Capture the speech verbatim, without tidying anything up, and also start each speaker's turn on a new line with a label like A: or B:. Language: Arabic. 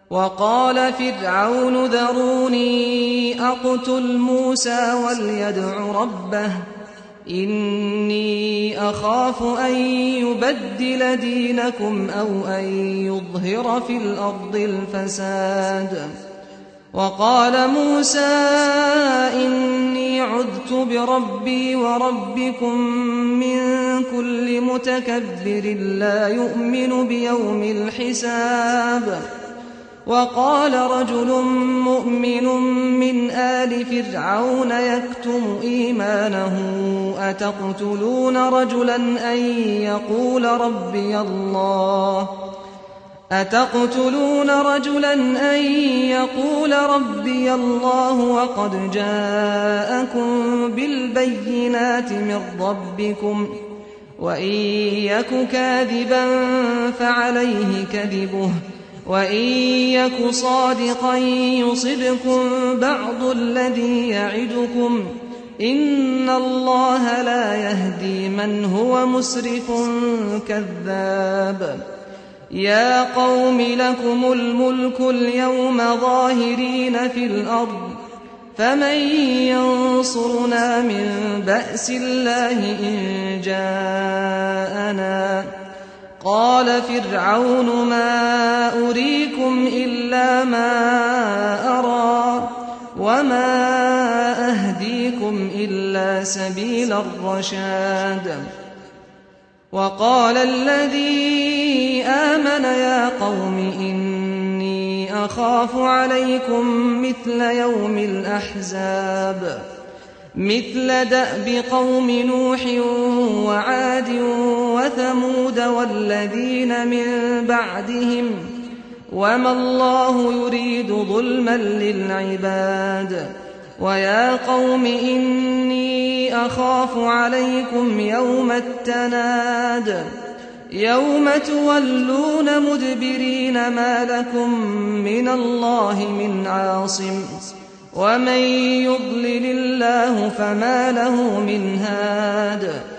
A: وقال فرعون ذروني أقتل موسى وليدع ربه إني أخاف أن يبدل دينكم أو أن يظهر في الأرض الفساد. وقال موسى إني عذت بربي وربكم من كل متكبر لا يؤمن بيوم الحساب. وقال رجل مؤمن من آل فرعون يكتم إيمانه أتقتلون رجلا أن يقول ربي الله أتقتلون رجلا أن يقول ربي الله وقد جاءكم بالبينات من ربكم وإن يك كاذبا فعليه كذبه وإن يك صادقا يصبكم بعض الذي يعدكم إن الله لا يهدي من هو مسرف كذاب. يا قوم لكم الملك اليوم ظاهرين في الأرض فمن ينصرنا من بأس الله إن جاءنا. قال فرعون ما أريكم إلا ما أرى وما أهديكم إلا سبيل الرشاد. وقال الذي آمن يا قوم إني أخاف عليكم مثل يوم الأحزاب مثل دأب قوم نوح وعاد وثمود والذين من بعدهم وما الله يريد ظلما للعباد. ويا قوم إني أخاف عليكم يوم التناد يوم تولون مدبرين ما لكم من الله من عاصم ومن يضلل الله فما له من هاد.